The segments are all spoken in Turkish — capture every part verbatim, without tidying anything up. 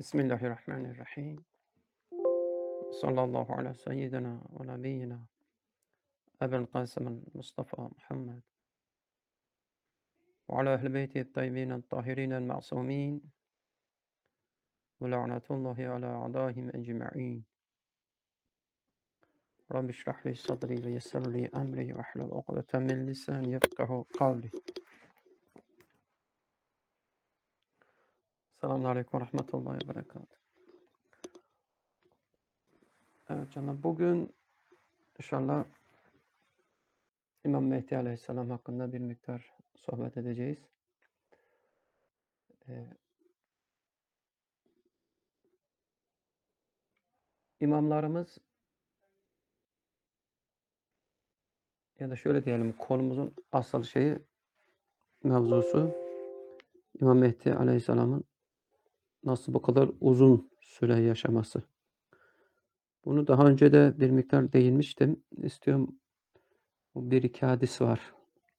Bismillahirrahmanirrahim. Sallallahu ala seyyidina ve nebiyyina Ebel Kasım Mustafa Muhammed ve ala ehl beyti tayyibin tahirin ma'sumin ve la'natullahi ala a'daihim ecma'in. Rabbi şrah li sadri ve yessir li emri ve hlul ukdeten min lisani yefkahu kavli. Selamun aleyküm ve rahmetullahi ve berekatuhu. Evet canım, bugün inşallah İmam Mehdi Aleyhisselam hakkında bir miktar sohbet edeceğiz. Ee, imamlarımız ya da şöyle diyelim, konumuzun asıl şeyi, mevzusu İmam Mehdi Aleyhisselam'ın nasıl bu kadar uzun süre yaşaması. Bunu daha önce de bir miktar değinmiştim. İstiyorum, bir iki hadis var.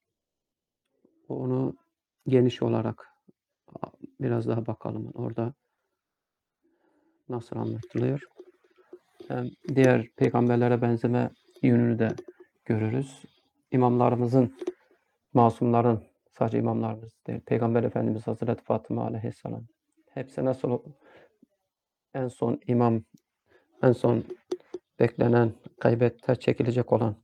Onu geniş olarak biraz daha bakalım. Orada nasıl anlatılıyor. Hem diğer peygamberlere benzeme yönünü de görürüz. İmamlarımızın, masumların, sadece imamlarımız değil, Peygamber Efendimiz Hazreti Fatıma Aleyhisselam, hepsi nasıl en son imam, en son beklenen, gaybette çekilecek olan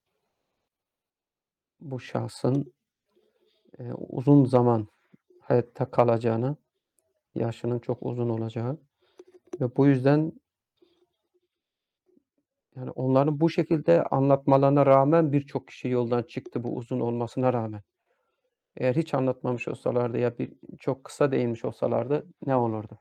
bu şahsın e, uzun zaman hayatta kalacağını, yaşının çok uzun olacağı ve bu yüzden yani onların bu şekilde anlatmalarına rağmen birçok kişi yoldan çıktı, bu uzun olmasına rağmen. Eğer hiç anlatmamış olsalardı ya bir çok kısa değinmiş olsalardı ne olurdu?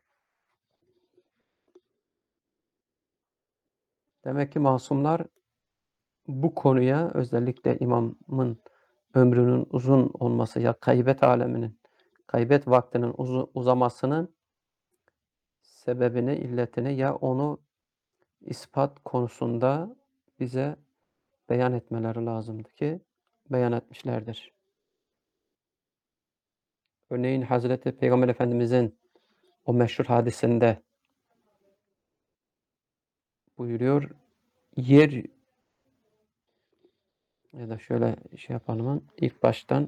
Demek ki masumlar bu konuya, özellikle imamın ömrünün uzun olması ya gaybet aleminin, gaybet vaktinin uzu, uzamasının sebebini, illetini ya onu ispat konusunda bize beyan etmeleri lazımdı ki beyan etmişlerdir. Örneğin Hazreti Peygamber Efendimizin o meşhur hadisinde buyuruyor, yer ya da şöyle şey yapalım, ilk baştan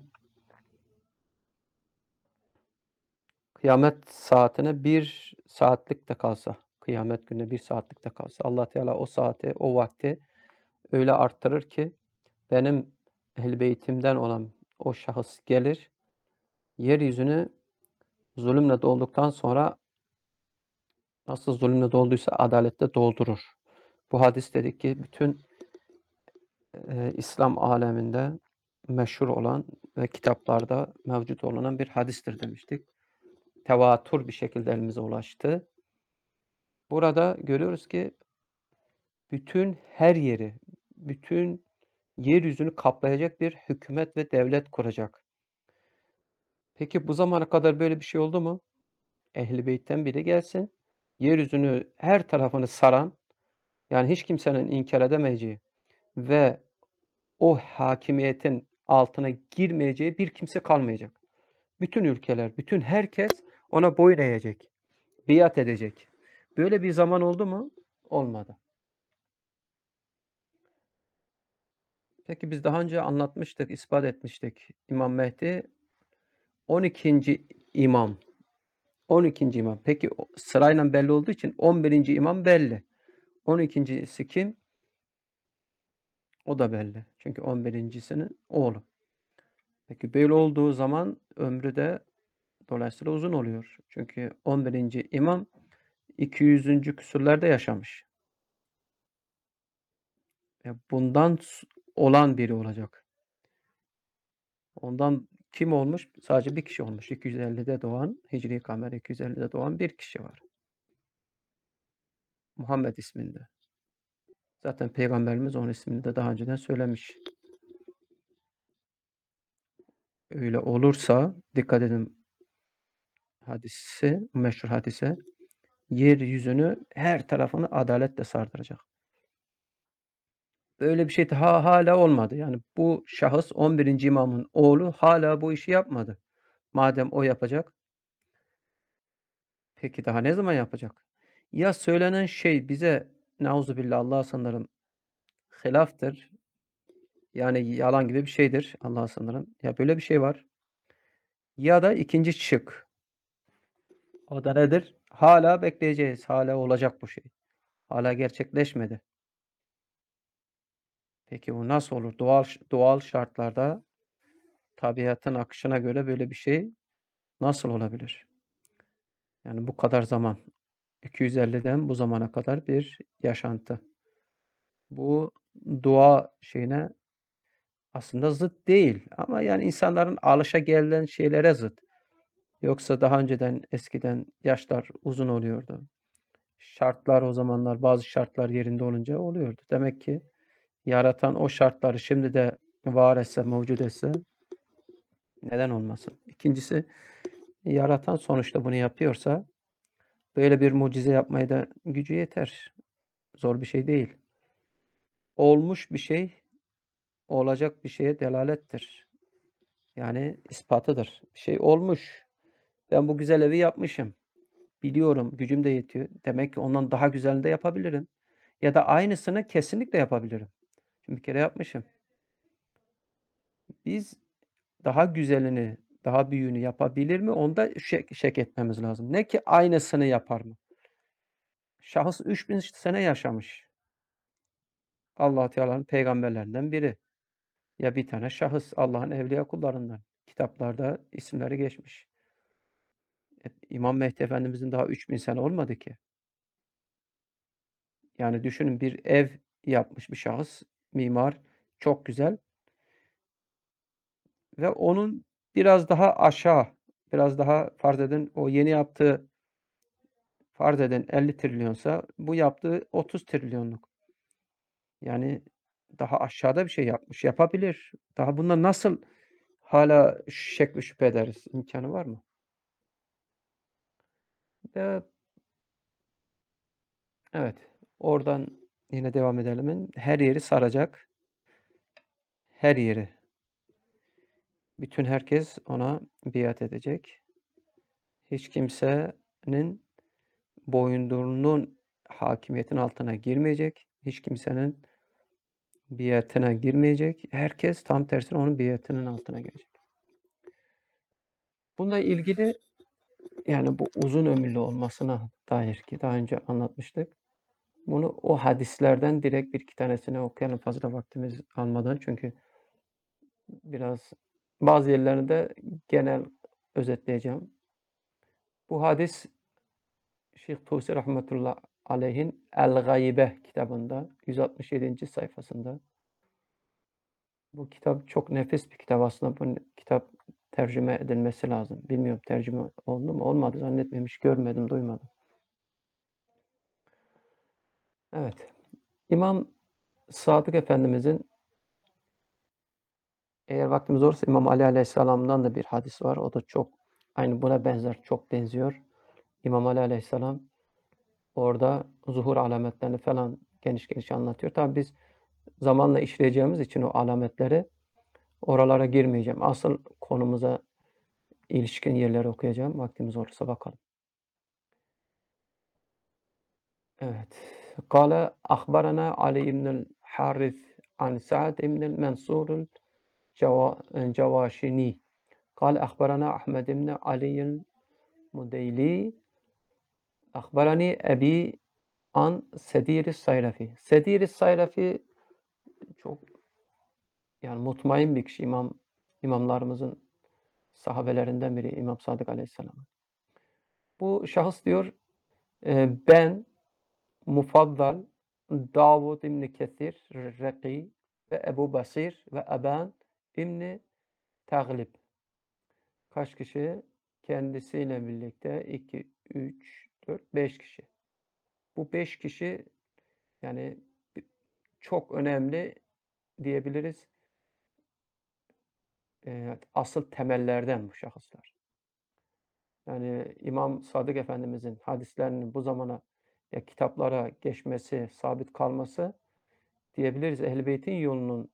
kıyamet saatine bir saatlik de kalsa, kıyamet gününe bir saatlik de kalsa Allah Teala o saati, o vakti öyle arttırır ki benim ehl-i beytimden olan o şahıs gelir, yeryüzünü zulümle dolduktan sonra nasıl zulümle dolduysa adaletle doldurur. Bu hadis dedik ki bütün e, İslam aleminde meşhur olan ve kitaplarda mevcut olan bir hadistir demiştik. Tevatür bir şekilde elimize ulaştı. Burada görüyoruz ki bütün her yeri, bütün yeryüzünü kaplayacak bir hükümet ve devlet kuracak. Peki bu zamana kadar böyle bir şey oldu mu? Ehl-i Beyt'ten biri gelsin, yeryüzünü her tarafını saran, yani hiç kimsenin inkar edemeyeceği ve o hakimiyetin altına girmeyeceği bir kimse kalmayacak. Bütün ülkeler, bütün herkes ona boyun eğecek, biat edecek. Böyle bir zaman oldu mu? Olmadı. Peki biz daha önce anlatmıştık, ispat etmiştik. İmam Mehdi on ikinci imam. on ikinci imam. Peki sırayla belli olduğu için on birinci imam belli. on ikincisi kim? O da belli. Çünkü on birincisinin oğlu. Peki böyle olduğu zaman ömrü de dolayısıyla uzun oluyor. Çünkü on birinci imam iki yüzüncü küsurlarda yaşamış. Bundan olan biri olacak. Ondan kim olmuş? Sadece bir kişi olmuş. iki yüz ellide doğan, Hicri kamer iki yüz ellide doğan bir kişi var. Muhammed isminde. Zaten Peygamberimiz onun ismini de daha önceden söylemiş. Öyle olursa dikkat edin, hadisi, meşhur hadise, yeryüzünü her tarafını adaletle sardıracak. Böyle bir şey ha, hala olmadı. Yani bu şahıs on birinci imamın oğlu hala bu işi yapmadı. Madem o yapacak, Peki daha ne zaman yapacak? Ya söylenen şey bize nauzubillah Allah'a sığınırım hilaftır, yani yalan gibi bir şeydir Allah'a sığınırım. Ya böyle bir şey var ya da ikinci şık. O da nedir? Hâlâ bekleyeceğiz. Hâlâ olacak bu şey. Hâlâ gerçekleşmedi. Peki bu nasıl olur? Doğal ş doğal şartlarda tabiatın akışına göre böyle bir şey nasıl olabilir? Yani bu kadar zaman, iki yüz elliden bu zamana kadar bir yaşantı. Bu doğa şeyine aslında zıt değil ama yani insanların alışagelen şeylere zıt. Yoksa daha önceden, eskiden yaşlar uzun oluyordu. Şartlar o zamanlar, bazı şartlar yerinde olunca oluyordu. Demek ki yaratan o şartları şimdi de var etse, mevcut etse neden olmasın? İkincisi, yaratan sonuçta bunu yapıyorsa böyle bir mucize yapmaya da gücü yeter. Zor bir şey değil. Olmuş bir şey, olacak bir şeye delalettir. Yani ispatıdır. Bir şey olmuş. Ben bu güzel evi yapmışım. Biliyorum, gücüm de yetiyor. Demek ki ondan daha güzelini de yapabilirim. Ya da aynısını kesinlikle yapabilirim. Şimdi bir kere yapmışım. Biz daha güzelini, daha büyüğünü yapabilir mi? Onda şek şek etmemiz lazım. Ne ki aynısını yapar mı? Şahıs üç bin sene yaşamış. Allah Teala'nın peygamberlerinden biri. Ya bir tane şahıs Allah'ın evliya kullarından. Kitaplarda isimleri geçmiş. E, İmam Mehdi Efendimizin daha üç bin sene olmadı ki. Yani düşünün bir ev yapmış bir şahıs, mimar, çok güzel ve onun biraz daha aşağı, biraz daha farz edin o yeni yaptığı farz edin elli trilyonsa bu yaptığı otuz trilyonluk. Yani daha aşağıda bir şey yapmış. Yapabilir. Daha bundan nasıl hâlâ şek ve şüphe ederiz? İmkânı var mı? Eee, evet, oradan yine devam edelim. Her yeri saracak, her yeri. Bütün herkes ona biat edecek. Hiç kimsenin boyundurunun hakimiyetin altına girmeyecek. Hiç kimsenin biatına girmeyecek. Herkes tam tersine onun biatının altına girecek. Bununla ilgili yani bu uzun ömürlü olmasına dair ki daha önce anlatmıştık. Bunu o hadislerden direkt bir iki tanesini okuyalım fazla vaktimiz almadan. Çünkü biraz bazı yerlerini de genel özetleyeceğim. Bu hadis Şeyh Tusi rahmetullah aleyhin El-Gaybe kitabında yüz altmış yedinci sayfasında. Bu kitap çok nefis bir kitap aslında. Bu kitap tercüme edilmesi lazım. Bilmiyorum tercüme oldu mu? Olmadı zannetmiyorum. Hiç görmedim, duymadım. Evet. İmam Sadık Efendimizin eğer vaktimiz olursa İmam Ali Aleyhisselam'dan da bir hadis var. O da çok aynı buna benzer, çok benziyor. İmam Ali Aleyhisselam orada zuhur alametlerini falan geniş geniş anlatıyor. Tabii biz zamanla işleyeceğimiz için o alametleri oralara girmeyeceğim. Asıl konumuza ilişkin yerleri okuyacağım. Vaktimiz olursa bakalım. Evet. Kâle ahbarana Ali ibnül Harith an Sa'd ibnül Mensur'ul Ceva Cevâşini. Kâle ahbarana Ahmed ibn Ali'l Mudeyli. Ahbarani Ebi an Sedir-i Sayrafi. Sedir-i Sayrafi çok yani mutmain bir kişi. İmam imamlarımızın sahabelerinden biri İmam Sadık Aleyhisselam. Bu şahıs diyor e, ben Mufaddal, Davud İbni Kesir, Reki ve Ebu Basir ve Eban İbni Taglib. Kaç kişi? Kendisiyle birlikte iki, üç, dört, beş kişi. Bu beş kişi yani çok önemli diyebiliriz. Eee, asıl temellerden bu şahıslar. Yani İmam Sadık Efendimizin hadislerinin bu zamana ya kitaplara geçmesi, sabit kalması diyebiliriz. Ehl-i Beyt'in yolunun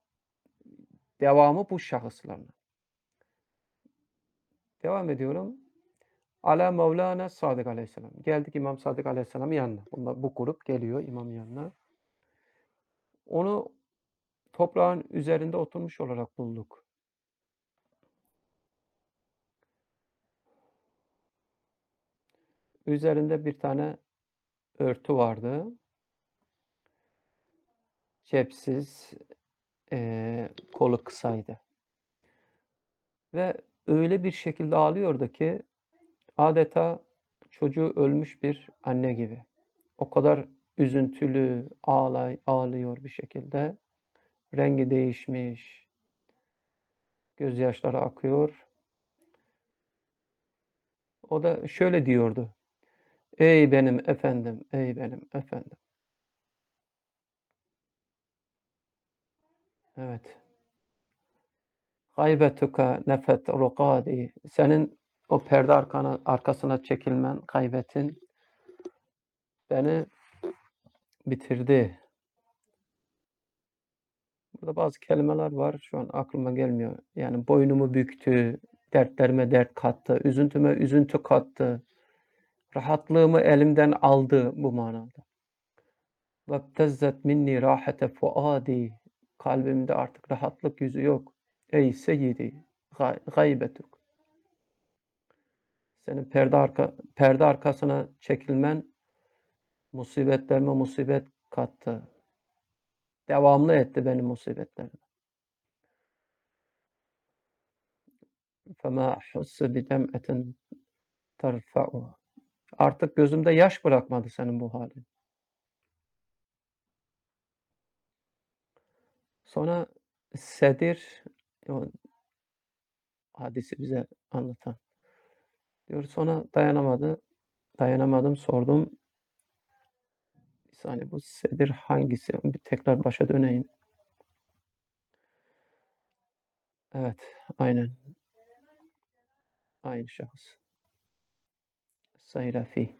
devamı bu şahıslarla. Devam ediyorum. Ala Mevlana Sadık Aleyhisselam. Geldik İmam Sadık Aleyhisselam'ın yanına. Bunlar, bu grup geliyor imamın yanına. Onu toprağın üzerinde oturmuş olarak bulduk. Üzerinde bir tane örtü vardı. Cepsiz, eee, kolu kısaydı. Ve öyle bir şekilde ağlıyordu ki adeta çocuğu ölmüş bir anne gibi. O kadar üzüntülü, ağlay ağlıyor bir şekilde. Rengi değişmiş, gözyaşları akıyor. O da şöyle diyordu: "Ey benim efendim, ey benim efendim." Evet. "Gaybetuke nefet rukadi." Senin o perde arkana arkasına çekilmen, gaybetin beni bitirdi. Burada bazı kelimeler var, şu an aklıma gelmiyor. Yani boynumu büktü, dertlerime dert kattı, üzüntüme üzüntü kattı, rahatlığımı elimden aldı bu manada. "Vebtezzet minni rahete fuadi." Kalbimde artık rahatlık yüzü yok. Ey seyyidi, gay gaybetuk. Senin perde arka perde arkasına çekilmen musibetlerime musibet kattı. Devamlı etti benim musibetlerimi. فَمَا أَحُسُّ بِدَمْعَةٍ تَرْفَعُهَا. Artık gözümde yaş bırakmadı senin bu halin. Sonra Sedir, o hadisi bize anlatan diyor, sonra dayanamadı, dayanamadım, sordum. Bir saniye, bu Sedir hangisi? Bir tekrar başa döneyim. Evet, aynen. Aynı şahıs. Sayrafi.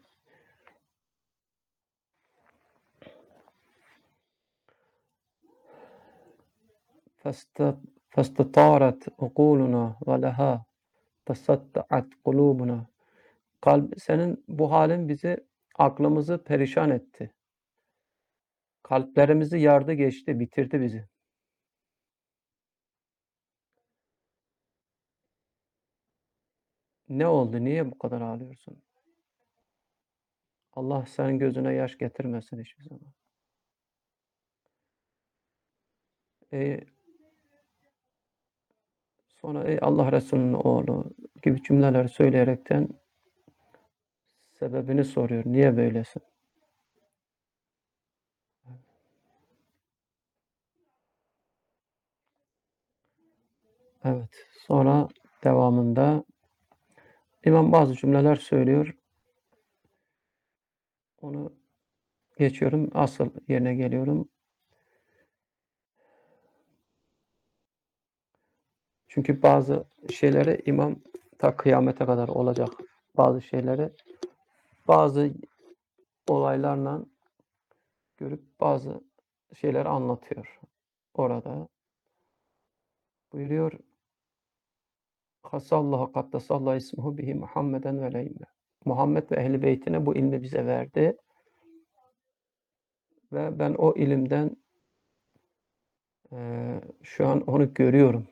فاست فاستطارت عقولنا ولها تصدعت قلوبنا. Kalb, senin bu halin bizi, aklımızı perişan etti. Kalplerimizi yardı geçti, bitirdi bizi. Ne oldu? Niye bu kadar ağlıyorsun? Allah senin gözüne yaş getirmesin hiçbir zaman. Eee sonra ey Allah Resulü'nün oğlu gibi cümleler söyleyerekten sebebini soruyor. Niye böylesin? Evet. Sonra devamında İmam bazı cümleler söylüyor. Onu geçiyorum. Asıl yerine geliyorum. Çünkü bazı şeyleri imam ta kıyamete kadar olacak bazı şeyleri bazı olaylarla görüp bazı şeyleri anlatıyor orada. Buyuruyor: "Hasallahu kaddesallahu ismuhu bihi Muhammeden ve ilme." Muhammed ve ehl-i beytine bu ilmi bize verdi ve ben o ilimden eee, şu an onu görüyorum.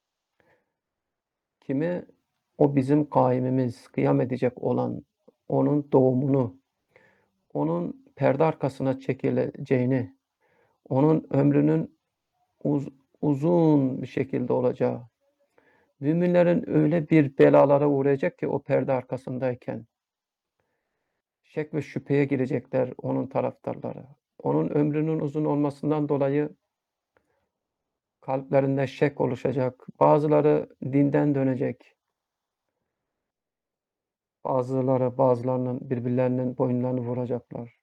Kimi? O bizim kaimimiz, kıyam edecek olan, onun doğumunu, onun perde arkasına çekileceğini, onun ömrünün uz uzun bir şekilde olacağı, müminlerin öyle bir belalara uğrayacak ki o perde arkasındayken, şek ve şüpheye girecekler onun taraftarları. Onun ömrünün uzun olmasından dolayı kalplerinde şek oluşacak. Bazıları dinden dönecek. Bazıları bazılarının birbirlerinin boyunlarını vuracaklar.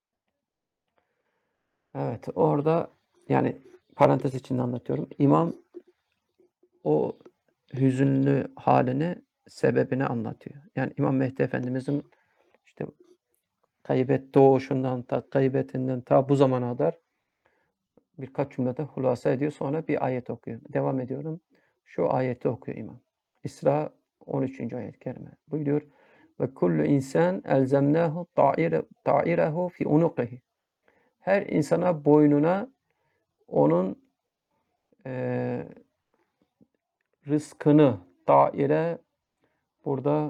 Evet, orada yani parantez içinde anlatıyorum. İmam o hüzünlü halini, sebebini anlatıyor. Yani İmam Mehdi Efendimizin işte gaybet doğuşundan ta gaybetinden ta bu zamana kadar birkaç cümlede hulasa ediyor. Sonra bir ayet okuyor. Devam ediyorum. Şu ayeti okuyor imam. İsra on üçüncü ayet-i kerime. Buyuruyor: ve kullu insan elzemnahu ta'ire ta'irehu fi unuqihi. Her insana boynuna onun eee, rızkını, daire burada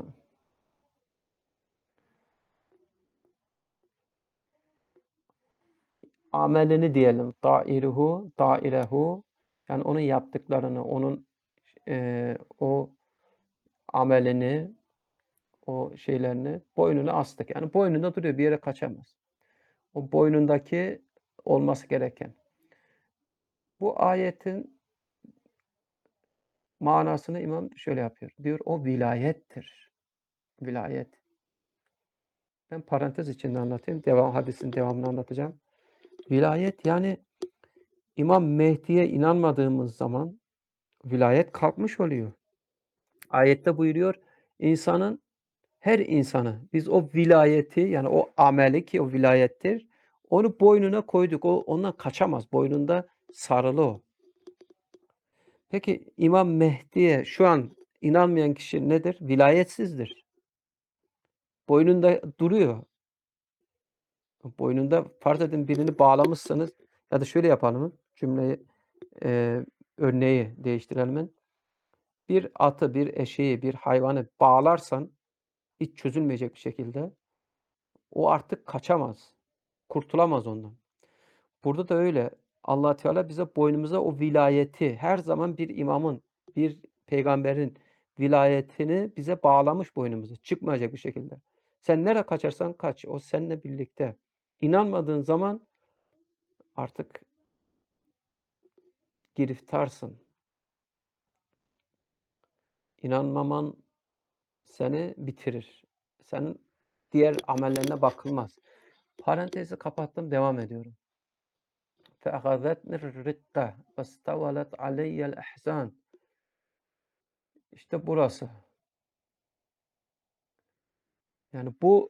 amelini diyelim. Dairuhu, dairehu yani onun yaptıklarını, onun eee, o amelini, o şeylerini boynuna astık. Yani boynunda duruyor, bir yere kaçamaz. O boynundaki olması gereken. Bu ayetin manasını imam şöyle yapıyor. Diyor o vilayettir. Vilayet. Ben parantez içinde anlatayım. Devam, hadisin devamını anlatacağım. Vilayet yani İmam Mehdi'ye inanmadığımız zaman vilayet kalkmış oluyor. Ayette buyuruyor insanın her insanı biz o vilayeti yani o ameli ki o vilayettir onu boynuna koyduk. O ondan kaçamaz. Boynunda sarılı o. Peki İmam Mehdi'ye şu an inanmayan kişi nedir? Vilayetsizdir. Boynunda duruyor. Boynunda farz edin birini bağlamışsınız ya da şöyle yapalım cümleyi e, örneği değiştirelim. Bir atı, bir eşeği, bir hayvanı bağlarsan hiç çözülmeyecek bir şekilde o artık kaçamaz. Kurtulamaz ondan. Burada da öyle. Allah Teala bize boynumuza o vilayeti her zaman bir imamın, bir peygamberin vilayetini bize bağlamış boynumuza. Çıkmayacak bir şekilde. Sen nereye kaçarsan kaç. O seninle birlikte. İnanmadığın zaman artık giriftarsın. İnanmaman seni bitirir. Senin diğer amellerine bakılmaz. Parantezi kapattım, devam ediyorum. فَأَخَذَتْنِ الرِّقَّةُ وَاسْتَوَلَتْ عَلَيَّ الْأَحْزَانُ. İşte burası. Yani bu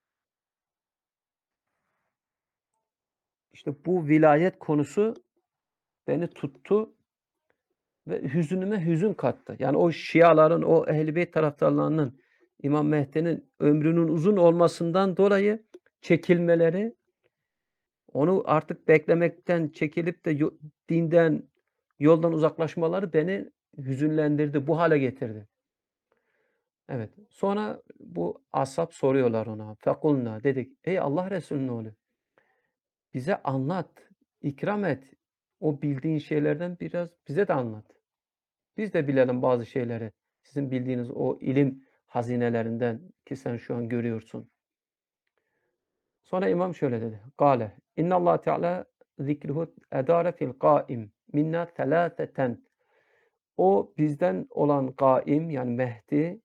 işte bu vilayet konusu beni tuttu ve hüzünüme hüzün kattı. Yani o Şiaların, o Ehl-i Beyt taraftarlarının İmam Mehdi'nin ömrünün uzun olmasından dolayı çekilmeleri, onu artık beklemekten çekilip de yo dinden, yoldan uzaklaşmaları beni hüzünlendirdi, bu hale getirdi. Evet. Sonra bu ashab soruyorlar ona. Fekulna dedik. Ey Allah Resulü'nün oğlu, bize anlat, ikram et. O bildiğin şeylerden biraz bize de anlat. Biz de bilelim bazı şeyleri. Sizin bildiğiniz o ilim hazinelerinden ki sen şu an görüyorsun. Sonra imam şöyle dedi. Kale. İnnallah Teala zikruhu edare fil qaim minna telâteten. O bizden olan kaim yani Mehdi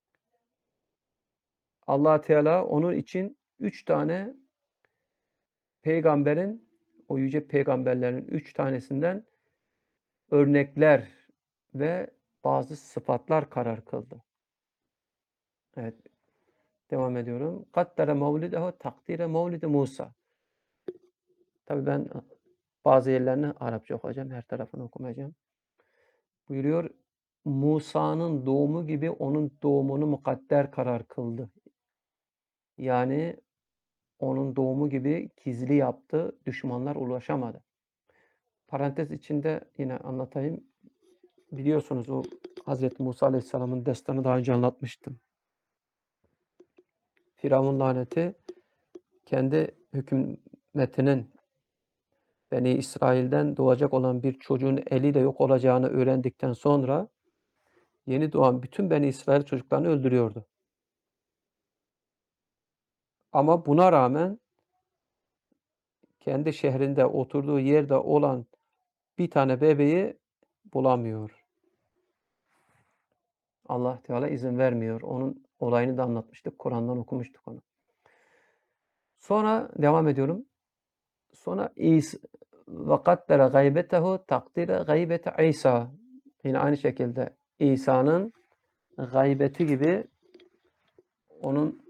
Allah Teala onun için üç tane peygamberin, o yüce peygamberlerin üç tanesinden örnekler ve bazı sıfatlar karar kıldı. Evet, devam ediyorum. Kaddere mevlidehu takdire mevlidi Musa. Tabii ben bazı yerlerini Arapça okuyacağım, her tarafını okumayacağım. Buyuruyor, Musa'nın doğumu gibi onun doğumunu mukadder karar kıldı. Yani onun doğumu gibi gizli yaptı, düşmanlar ulaşamadı. Parantez içinde yine anlatayım. Biliyorsunuz o Hazreti Musa Aleyhisselam'ın destanı daha önce anlatmıştım. Firavun laneti kendi hükümetinin Beni İsrail'den doğacak olan bir çocuğun eliyle yok olacağını öğrendikten sonra yeni doğan bütün Beni İsrail çocuklarını öldürüyordu. Ama buna rağmen kendi şehrinde oturduğu yerde olan bir tane bebeği bulamıyor. Allah Teala izin vermiyor. Onun olayını da anlatmıştık. Kur'an'dan okumuştuk onu. Sonra devam ediyorum. Sonra İsa ve kaddere gaybetehu takdire gaybete İsa. Yine aynı şekilde İsa'nın gaybeti gibi onun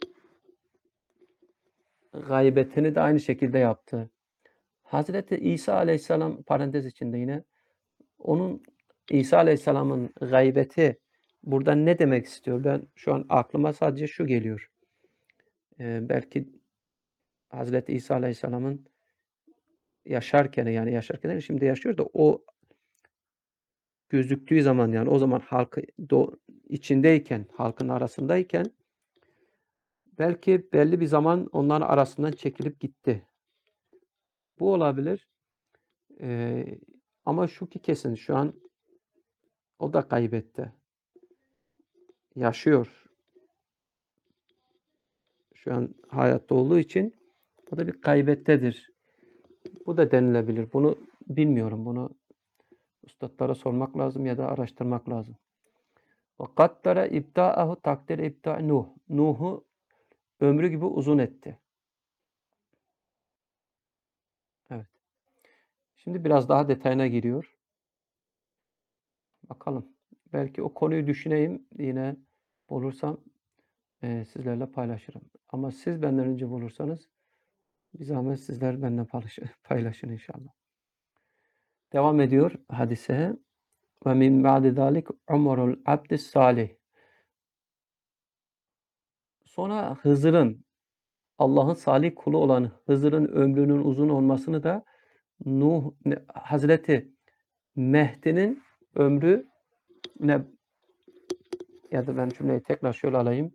gaybetini de aynı şekilde yaptı. Hazreti İsa Aleyhisselam parantez içinde yine onun İsa Aleyhisselam'ın gaybeti burada ne demek istiyor? Ben şu an aklıma sadece şu geliyor. Eee, belki Hazreti İsa Aleyhisselam'ın yaşarken, yani yaşarken değil, şimdi yaşıyor da o gözüktüğü zaman, yani o zaman halkı do içindeyken, halkın arasındayken belki belli bir zaman onların arasından çekilip gitti. Bu olabilir. Eee, ama şu ki kesin, şu an o da gaybetti. Yaşıyor. Şu an hayatta olduğu için o da bir gaybettedir. Bu da denilebilir. Bunu bilmiyorum. Bunu üstatlara sormak lazım ya da araştırmak lazım. Ve kaddara ibda'ahu, takdir ibda' Nuh. Nuh'u ömrü gibi uzun etti. Evet. Şimdi biraz daha detayına giriyor. Bakalım. Belki o konuyu düşüneyim. Yine bulursam e, sizlerle paylaşırım. Ama siz benden önce bulursanız bir zahmet sizler benden paylaşın inşallah. Devam ediyor hadise. Ve min ba'di zalik umrul abdis salih. Sonra Hızır'ın, Allah'ın salih kulu olan Hızır'ın ömrünün uzun olmasını da Nuh Hazreti Mehdi'nin ömrü ne, ya da ben cümleyi tekrar şöyle alayım.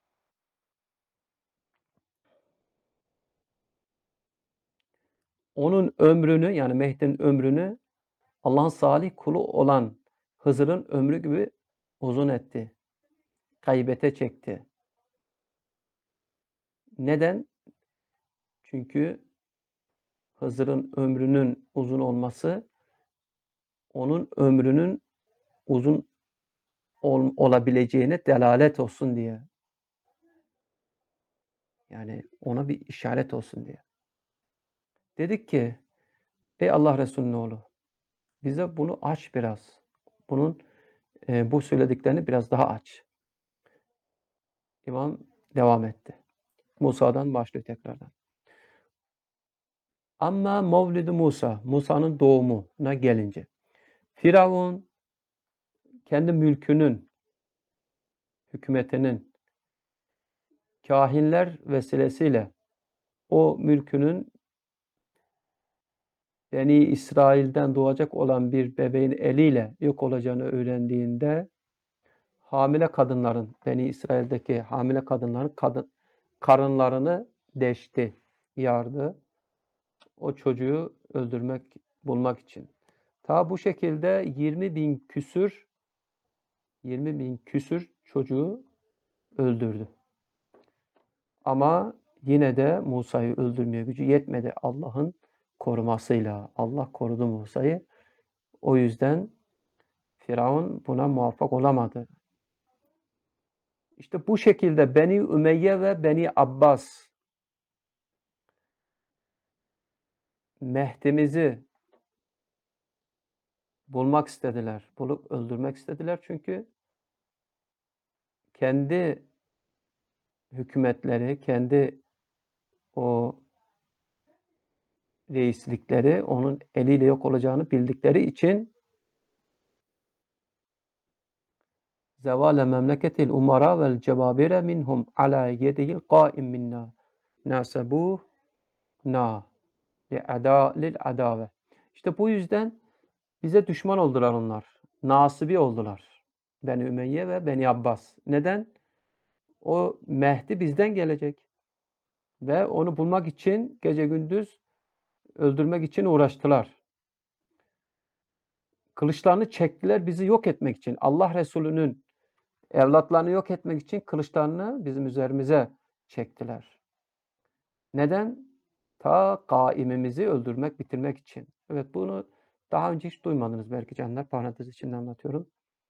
Onun ömrünü, yani Mehdi'nin ömrünü Allah'ın salih kulu olan Hızır'ın ömrü gibi uzun etti. Gaybete çekti. Neden? Çünkü Hızır'ın ömrünün uzun olması onun ömrünün uzun ol, olabileceğine delalet olsun diye. Yani ona bir işaret olsun diye. Dedik ki, ey Allah Resulü'nün oğlu, bize bunu aç biraz. Bunun e, bu söylediklerini biraz daha aç. İmam devam etti. Musa'dan başlıyor tekrardan. Ama Mevlid-i Musa, Musa'nın doğumuna gelince, Firavun kendi mülkünün, hükümetinin, kahinler vesilesiyle o mülkünün Beni İsrail'den doğacak olan bir bebeğin eliyle yok olacağını öğrendiğinde hamile kadınların, Beni İsrail'deki hamile kadınların kadın, karınlarını deşti, yardı. O çocuğu öldürmek, bulmak için. Ta bu şekilde yirmi bin küsür yirmi bin küsür çocuğu öldürdü. Ama yine de Musa'yı öldürmeye gücü yetmedi Allah'ın korumasıyla. Allah korudu Musa'yı. O yüzden Firavun buna muvaffak olamadı. İşte bu şekilde Beni Ümeyye ve Beni Abbas Mehdi'mizi bulmak istediler. Bulup öldürmek istediler. Çünkü kendi hükümetleri, kendi o reislikleri onun eliyle yok olacağını bildikleri için zevale memleketil umara vel cebabire minhum ala yedihil qaim minna nasebuh na lil adave. İşte bu yüzden bize düşman oldular onlar. Nasibi oldular. Beni Ümeyye ve Beni Abbas. Neden? O Mehdi bizden gelecek. Ve onu bulmak için gece gündüz öldürmek için uğraştılar. Kılıçlarını çektiler bizi yok etmek için. Allah Resulü'nün evlatlarını yok etmek için kılıçlarını bizim üzerimize çektiler. Neden? Ta kaimimizi öldürmek, bitirmek için. Evet, bunu daha önce hiç duymadınız belki canlar. Parantez içinde anlatıyorum.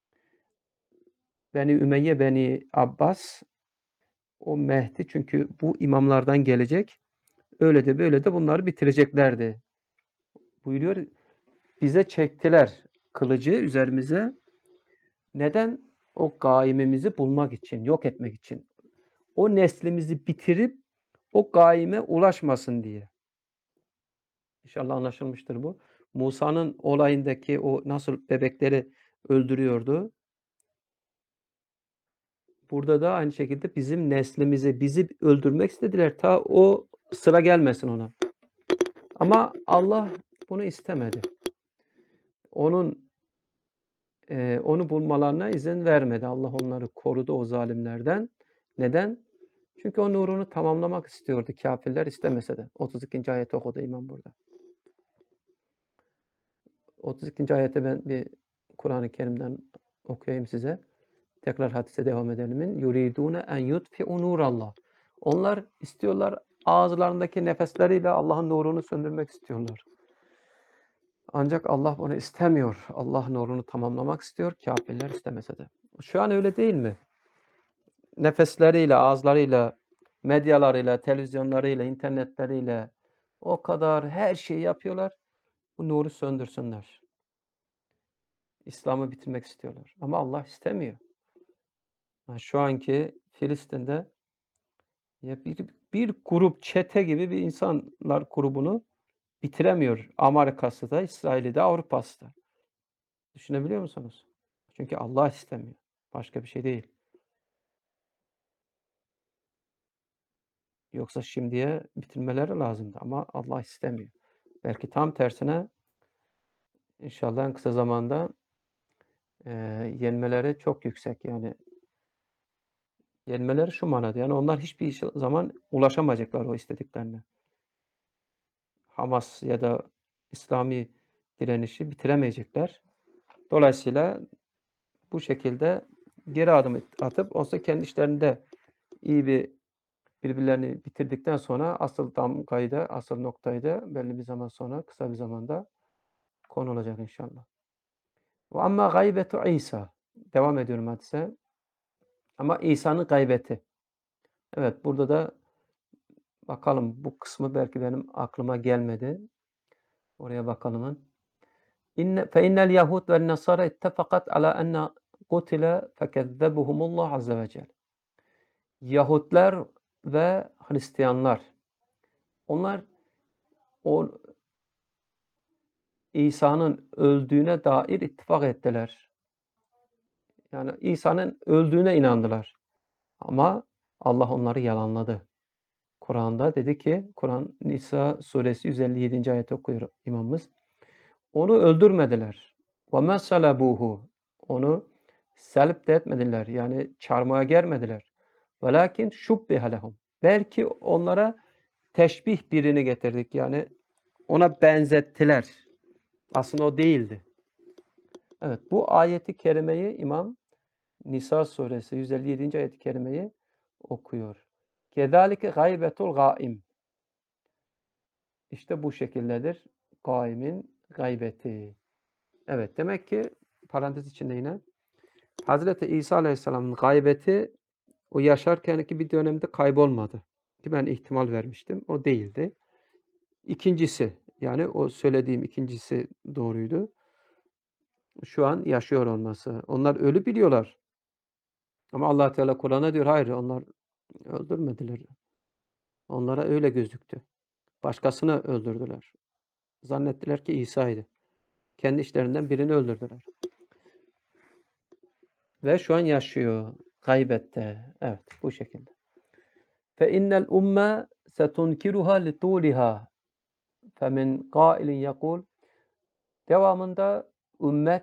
Beni Ümeyye, Beni Abbas o Mehdi, çünkü bu imamlardan gelecek. Öyle de böyle de bunları bitireceklerdi. Buyuruyor, bize çektiler kılıcı üzerimize. Neden? O gaimimizi bulmak için, yok etmek için. O neslimizi bitirip o gaime ulaşmasın diye. İnşallah anlaşılmıştır bu. Musa'nın olayındaki o nasıl bebekleri öldürüyordu. Burada da aynı şekilde bizim neslimizi, bizi öldürmek istediler. Ta o sıra gelmesin ona. Ama Allah bunu istemedi. Onun eee, onu bulmalarına izin vermedi. Allah onları korudu o zalimlerden. Neden? Çünkü o nurunu tamamlamak istiyordu kâfirler istemese de. otuz ikinci ayeti okudu imam burada. otuz ikinci ayete ben bir Kur'an-ı Kerim'den okuyayım size. Tekrar hadise devam edelim. Yuridune en yutfi'u nurallah. Onlar istiyorlar ağızlarındaki nefesleriyle Allah'ın nurunu söndürmek istiyorlar. Ancak Allah bunu istemiyor. Allah nurunu tamamlamak istiyor. Kâfirler istemese de. Şu an öyle değil mi? Nefesleriyle, ağızlarıyla, medyalarıyla, televizyonlarıyla, internetleriyle o kadar her şeyi yapıyorlar. Bu nuru söndürsünler. İslam'ı bitirmek istiyorlar. Ama Allah istemiyor. Şu anki Filistin'de ya bir, bir grup çete gibi bir insanlar grubunu bitiremiyor. Amerika'sı da, İsrail'i de, Avrupa'sı da. Düşünebiliyor musunuz? Çünkü Allah istemiyor. Başka bir şey değil. Yoksa şimdiye bitirmeleri lazımdı ama Allah istemiyor. Belki tam tersine inşallah en kısa zamanda e, yenmeleri çok yüksek. Yani yenmeleri şu manada. Yani onlar hiçbir zaman ulaşamayacaklar o istediklerine. Hamas ya da İslami direnişi bitiremeyecekler. Dolayısıyla bu şekilde geri adım atıp olsa kendi işlerinde iyi bir birbirlerini bitirdikten sonra asıl damgayı da, asıl noktayı da belli bir zaman sonra, kısa bir zamanda konulacak inşallah. Ve amma gaybetu İsa. Devam ediyorum hadise. Ama İsa'nın gaybeti. Evet, burada da bakalım bu kısmı belki benim aklıma gelmedi. Oraya bakalım. İnne fe innel yahud ve nasara ittefaqat ala enne qutile fekezzebuhumullah azze ve celle. Yahudiler ve Hristiyanlar onlar o İsa'nın öldüğüne dair ittifak ettiler. Yani İsa'nın öldüğüne inandılar. Ama Allah onları yalanladı. Kur'an'da dedi ki, Kur'an Nisa suresi yüz elli yedinci ayet okuyor imamımız. Onu öldürmediler. وَمَا سَلَبُوهُ Onu selp de etmediler. Yani çarmıha germediler. وَلَكِنْ شُبِّهَ لَهُمْ Belki onlara teşbih birini getirdik. Yani ona benzettiler. Aslında o değildi. Evet, bu ayeti kerimeyi İmam Nisa suresi yüz elli yedinci ayet-i kerimeyi okuyor. Kedalike gaybetul gaim. İşte bu şekildedir gaimin gaybeti. Evet, demek ki parantez içinde yine Hazreti İsa Aleyhisselam'ın gaybeti o yaşarkenki bir dönemde kaybolmadı. Ki ben ihtimal vermiştim. O değildi. İkincisi, yani o söylediğim ikincisi doğruydu. Şu an yaşıyor olması. Onlar ölü biliyorlar. Ama Allah Teala Kur'an'a diyor hayır onlar öldürmediler. Onlara öyle gözüktü. Başkasını öldürdüler. Zannettiler ki İsa'ydı. Kendi işlerinden birini öldürdüler. Ve şu an yaşıyor. Gaybette. Evet, bu şekilde. Fe innel umme setunkiruha li tuliha. Fe min qailin yekul. Devamında ümmet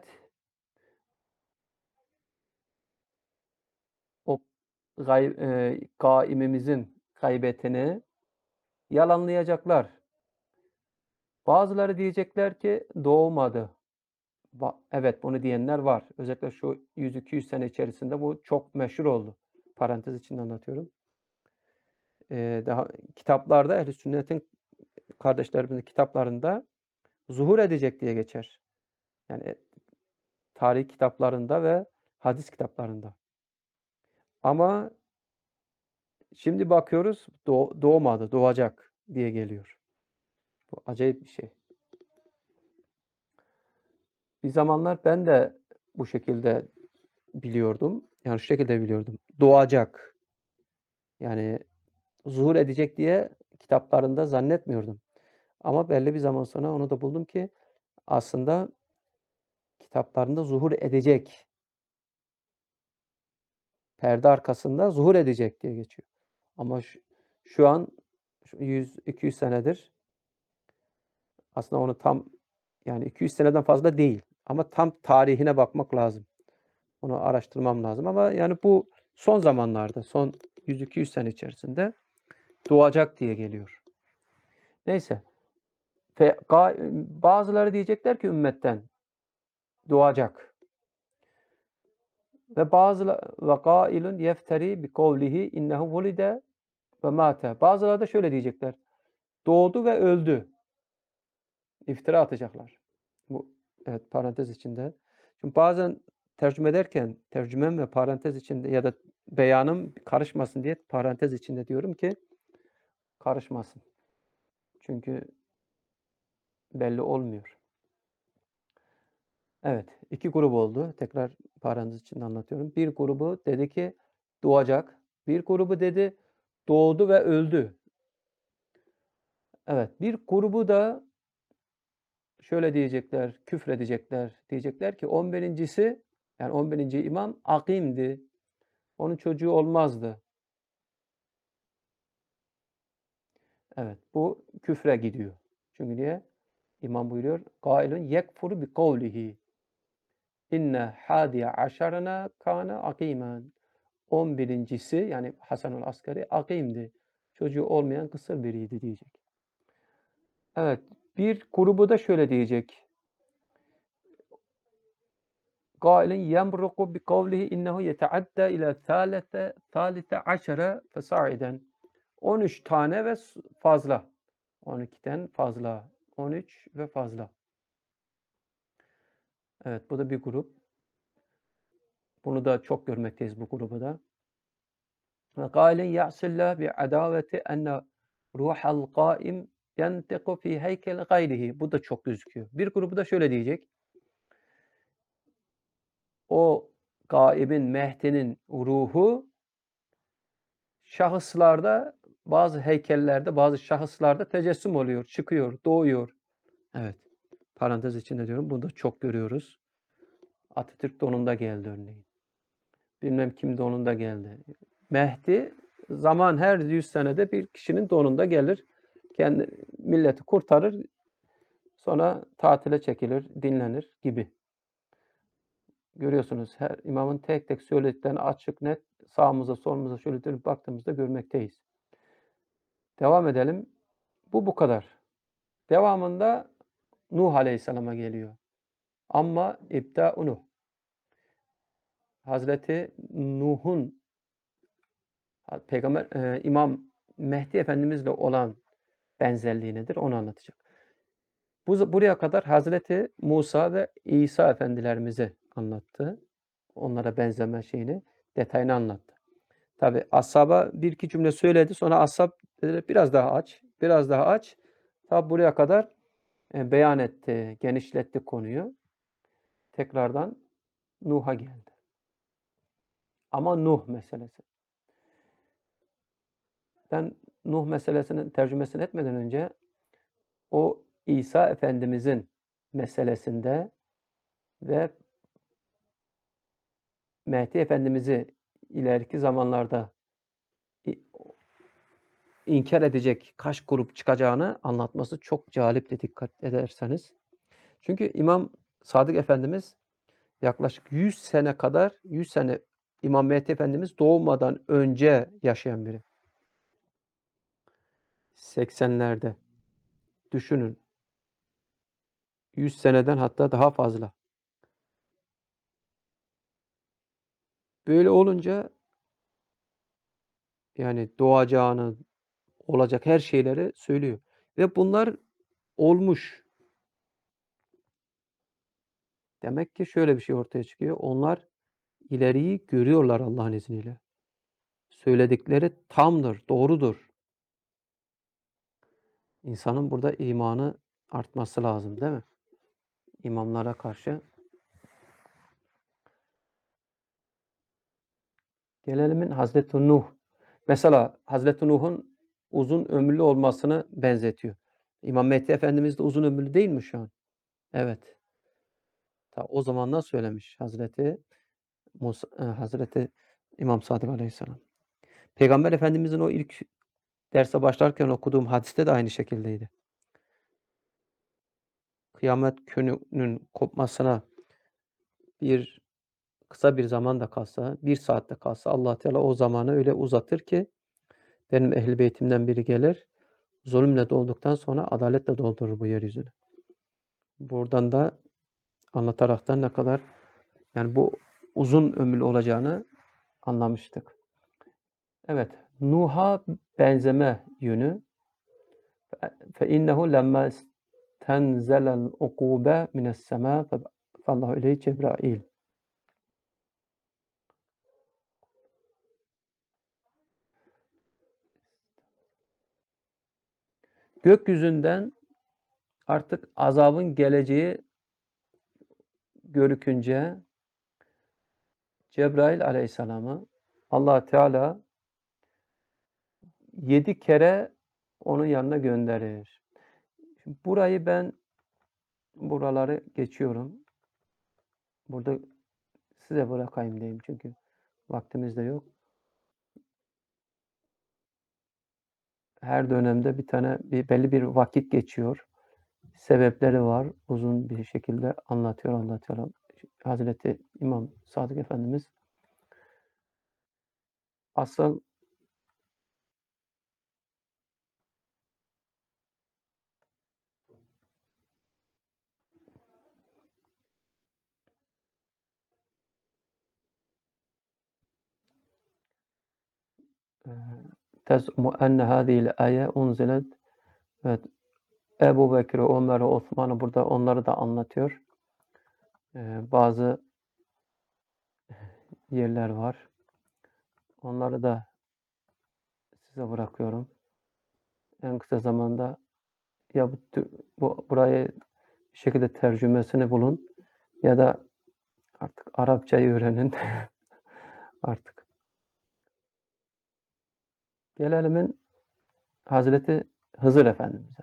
o gay, e, gaimimizin gaybetini yalanlayacaklar. Bazıları diyecekler ki doğmadı. Evet, bunu diyenler var. Özellikle şu yüz iki yüz sene içerisinde bu çok meşhur oldu. Parantez içinde anlatıyorum. Ee, daha kitaplarda Ehl-i Sünnet'in kardeşlerimizin kitaplarında zuhur edecek diye geçer. Yani tarih kitaplarında ve hadis kitaplarında. Ama şimdi bakıyoruz doğ, doğmadı, doğacak diye geliyor. Bu acayip bir şey. Bir zamanlar ben de bu şekilde biliyordum. Yani şu şekilde biliyordum. Doğacak. Yani zuhur edecek diye kitaplarında zannetmiyordum. Ama belli bir zaman sonra onu da buldum ki aslında kitaplarında zuhur edecek perde arkasında zuhur edecek diye geçiyor. Ama şu, şu an yüz iki yüz senedir aslında onu tam yani iki yüz seneden fazla değil ama tam tarihine bakmak lazım. Onu araştırmam lazım ama yani bu son zamanlarda, son yüz iki yüz sene içerisinde doğacak diye geliyor. Neyse. Fe, ga, bazıları diyecekler ki ümmetten doğacak. Ve bazıları ve gailun yefteri bi kavlihi innehu vulide ve mate. Bazıları da şöyle diyecekler. Doğdu ve öldü. İftira atacaklar. Bu evet parantez içinde. Çünkü bazen tercüme ederken tercümem ve parantez içinde ya da beyanım karışmasın diye parantez içinde diyorum ki karışmasın. Çünkü belli olmuyor. Evet, iki grup oldu. Tekrar parantez içinde anlatıyorum. Bir grubu dedi ki doğacak. Bir grubu dedi doğdu ve öldü. Evet, bir grubu da şöyle diyecekler, küfredecekler. Diyecekler ki on birincisi yani on birinci imam akimdi. Onun çocuğu olmazdı. Evet, bu küfre gidiyor. Çünkü niye? İmam buyuruyor. Gailun yekfuru bi kavlihi. İnne hadiye aşarına kana akimen. on birincisi yani Hasanul Askari akimdi. Çocuğu olmayan kısır biriydi diyecek. Evet, bir grubu da şöyle diyecek. قائل يمرق بقوله إنه يتعدى إلى ثالثة ثالثة عشرة فصاعدا. on üç tane ve fazla. on ikiden fazla. on üç ve fazla. Evet, bu da bir grup. Bunu da çok görmekteyiz bu grubu da. قائل يعص الله بعداوة أن روح القائم ينطق في هيكل غيره. Bu da çok gözüküyor. Bir grubu da şöyle diyecek. O gaibin, Mehdi'nin ruhu şahıslarda, bazı heykellerde, bazı şahıslarda tecessüm oluyor, çıkıyor, doğuyor. Evet, parantez içinde diyorum. Bunu da çok görüyoruz. Atatürk donunda geldi örneğin. Bilmem kim donunda geldi. Mehdi zaman her yüz senede bir kişinin donunda gelir. Kendi milleti kurtarır. Sonra tatile çekilir, dinlenir gibi. Görüyorsunuz her imamın tek tek söylediklerini açık net sağımıza solumuza şöyle dönüp baktığımızda görmekteyiz. Devam edelim. Bu bu kadar. Devamında Nuh Aleyhisselam'a geliyor. Amma ibtâ'u Nuh. Hazreti Nuh'un Peygamber e, İmam Mehdi Efendimizle olan benzerliği nedir? Onu anlatacak. Bu buraya kadar Hazreti Musa ve İsa efendilerimizi anlattı. Onlara benzeme şeyini, detayını anlattı. Tabi ashaba bir iki cümle söyledi. Sonra ashab dediler biraz daha aç, biraz daha aç. Tabi buraya kadar e, beyan etti, genişletti konuyu. Tekrardan Nuh'a geldi. Ama Nuh meselesi. Ben Nuh meselesinin tercümesini etmeden önce o İsa Efendimizin meselesinde ve Mehdi Efendimiz'i ileriki zamanlarda inkar edecek kaç grup çıkacağını anlatması çok cazipti dikkat ederseniz. Çünkü İmam Sadık Efendimiz yaklaşık yüz sene kadar, yüz sene İmam Mehdi Efendimiz doğmadan önce yaşayan biri. seksenlerde. Düşünün. yüz seneden hatta daha fazla. Böyle olunca yani doğacağını, olacak her şeyleri söylüyor. Ve bunlar olmuş. Demek ki şöyle bir şey ortaya çıkıyor. Onlar ileriyi görüyorlar Allah'ın izniyle. Söyledikleri tamdır, doğrudur. İnsanın burada imanı artması lazım, değil mi? İmamlara karşı. Gelelim Hazreti Nuh. Mesela Hazreti Nuh'un uzun ömürlü olmasını benzetiyor. İmam Mehdi Efendimiz de uzun ömürlü değil mi şu an? Evet. Ta o zamandan söylemiş Hazreti Musa, Hazreti İmam Sadık Aleyhisselam. Peygamber Efendimizin o ilk derse başlarken okuduğum hadiste de aynı şekildeydi. Kıyamet gününün kopmasına bir kısa bir zaman da kalsa, bir saat de kalsa Allah Teala o zamanı öyle uzatır ki benim ehl-i beytimden biri gelir, zulümle dolduktan sonra adaletle doldurur bu yeryüzünü. Buradan da anlataraktan ne kadar yani bu uzun ömürlü olacağını anlamıştık. Evet, Nuh'a benzeme yönü fe innehu lemma tenzelel ukube mine's-semâ fallahu ileyhi Cebrail. Gökyüzünden artık azabın geleceği görükünce Cebrail Aleyhisselam'ı Allah Teala yedi kere onun yanına gönderir. Şimdi burayı ben buraları geçiyorum. Burada size bırakayım diyeyim çünkü vaktimiz de yok. Her dönemde bir tane bir belli bir vakit geçiyor. Sebepleri var. Uzun bir şekilde anlatıyor Allah Teala. Hazreti İmam Sadık Efendimiz asıl tez'umu enne hâzihil âye unzilet. Evet, Ebu Bekir'i, Ömer'i, Osman'ı burada onları da anlatıyor. Ee, bazı yerler var. Onları da size bırakıyorum. En kısa zamanda ya bu, bu burayı bir şekilde tercümesini bulun ya da artık Arapçayı öğrenin. Artık. Gelelim Hazreti Hızır Efendimiz'e.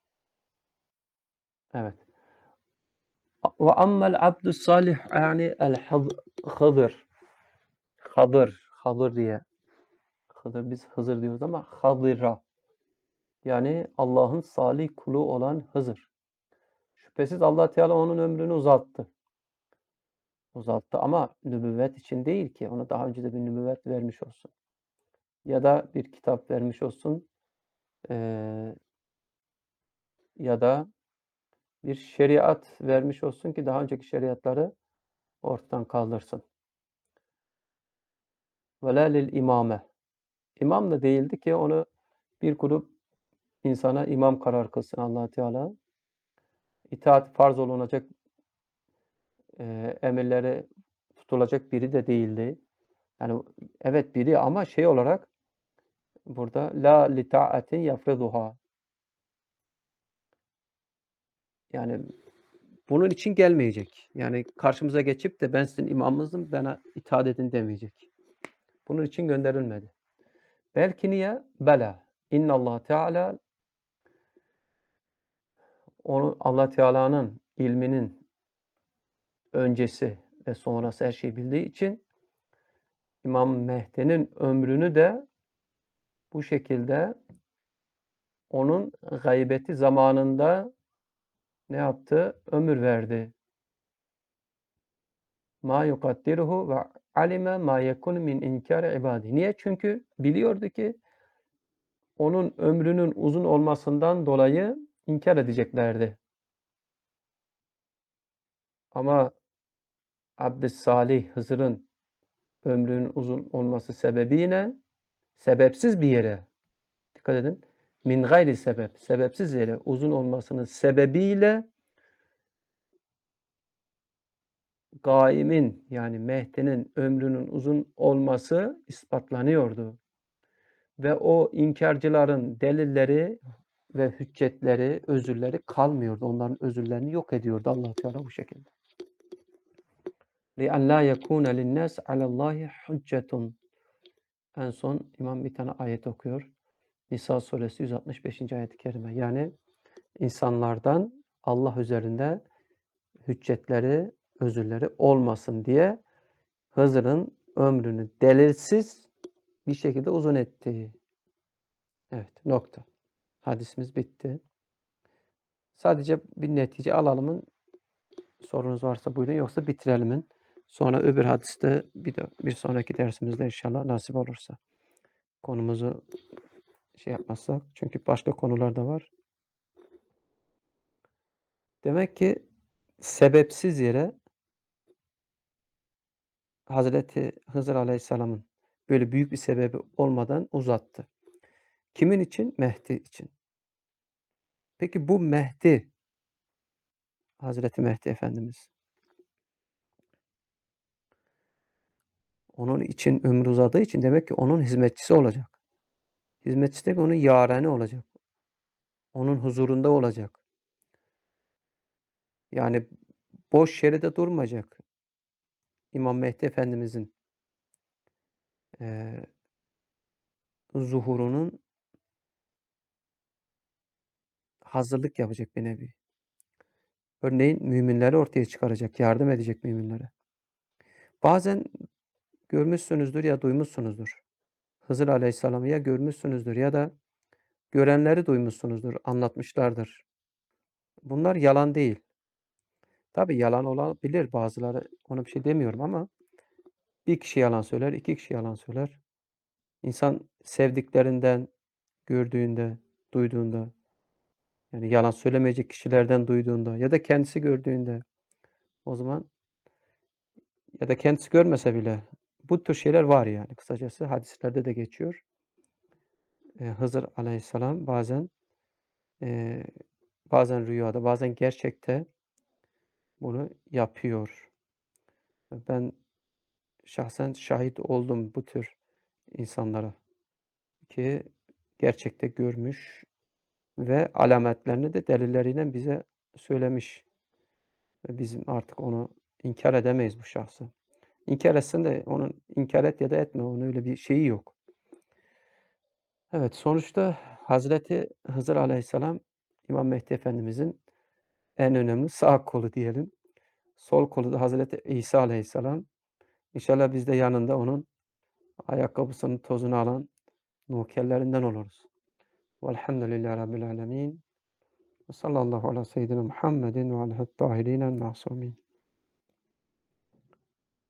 Evet. Ve ammel abdus salih yani el Hızır. Hadır. Hadır diye. Hızır, biz Hızır diyoruz ama Hadıra. Yani Allah'ın salih kulu olan Hızır. Şüphesiz Allah Teala onun ömrünü uzattı. Uzattı ama nübüvvet için değil ki. Ona daha önce de bir nübüvvet vermiş olsun. Ya da bir kitap vermiş olsun. Ee, ya da bir şeriat vermiş olsun ki daha önceki şeriatları ortadan kaldırsın. وَلَا لِلْاِمَامَةِ İmam da değildi ki onu bir grup insana imam karar kılsın Allah Teala. İtaat farz olunacak e, emirleri tutulacak biri de değildi. Yani evet biri ama şey olarak burada la li ta'atin yafriduha. Yani bunun için gelmeyecek. Yani karşımıza geçip de ben sizin imamınızım, bana itaat edin demeyecek. Bunun için gönderilmedi. Belki niye? Bela. İnna Allah Teala onu Allah Teala'nın ilminin öncesi ve sonrası her şeyi bildiği için İmam Mehdi'nin ömrünü de bu şekilde onun gaybeti zamanında ne yaptı? Ömür verdi. Ma yukaddiruhu ve alime ma yekun min inkar ibadi. Niye? Çünkü biliyordu ki onun ömrünün uzun olmasından dolayı inkar edeceklerdi. Ama Abdüssalih Hızır'ın ömrünün uzun olması sebebiyle sebepsiz bir yere, dikkat edin, min gayri sebep, sebepsiz yere uzun olmasının sebebiyle Gaimin yani Mehdi'nin ömrünün uzun olması ispatlanıyordu. Ve o inkarcıların delilleri ve hüccetleri, özürleri kalmıyordu. Onların özürlerini yok ediyordu Allah Teala bu şekilde. لِأَنْ لَا يَكُونَ لِلنَّاسِ عَلَى اللّٰهِ حُجَّةٌ. En son İmam bir tane ayet okuyor. Nisa suresi yüz altmış beşinci ayet-i kerime. Yani insanlardan Allah üzerinde hüccetleri, özürleri olmasın diye Hızır'ın ömrünü delilsiz bir şekilde uzun etti. Evet, nokta. Hadisimiz bitti. Sadece bir netice alalımın sorunuz varsa buyurun, yoksa bitirielimin. Sonra öbür hadiste bir de bir sonraki dersimizde inşallah nasip olursa. Konumuzu şey yapmazsak, çünkü başka konular da var. Demek ki sebepsiz yere Hazreti Hızır Aleyhisselam'ın böyle büyük bir sebebi olmadan uzattı. Kimin için? Mehdi için. Peki bu Mehdi, Hazreti Mehdi Efendimiz, onun için ömrü uzadığı için demek ki onun hizmetçisi olacak. Hizmetçisi de onun yareni olacak. Onun huzurunda olacak. Yani boş yere de durmayacak. İmam Mehdi Efendimizin eee zuhurunun hazırlık yapacak bir nevi. Örneğin müminleri ortaya çıkaracak, yardım edecek müminlere. Bazen görmüşsünüzdür ya duymuşsunuzdur. Hızır Aleyhisselam'ı ya görmüşsünüzdür ya da görenleri duymuşsunuzdur, anlatmışlardır. Bunlar yalan değil. Tabii yalan olabilir bazıları, ona bir şey demiyorum ama bir kişi yalan söyler, iki kişi yalan söyler. İnsan sevdiklerinden gördüğünde, duyduğunda, yani yalan söylemeyecek kişilerden duyduğunda ya da kendisi gördüğünde, o zaman ya da kendisi görmese bile bu tür şeyler var yani kısacası hadislerde de geçiyor. Eee, Hızır Aleyhisselam bazen, eee, bazen rüyada, bazen gerçekte bunu yapıyor. Ben şahsen şahit oldum bu tür insanlara ki gerçekte görmüş ve alametlerini de delilleriyle bize söylemiş ve bizim artık onu inkâr edemeyiz bu şahsı. İnkâr etsen de onun inkâr et ya da etme, onun öyle bir şeyi yok. Evet, sonuçta Hazreti Hızır Aleyhisselam, İmam Mehdi Efendimizin en önemli sağ kolu diyelim. Sol kolu da Hazreti İsa Aleyhisselam. İnşallah biz de yanında onun ayakkabısının tozunu alan nurkellerinden oluruz. Velhamdülillahi Rabbil alemin. Ve sallallahu ala seyyidina Muhammedin ve aleyhi tahirinel masumin.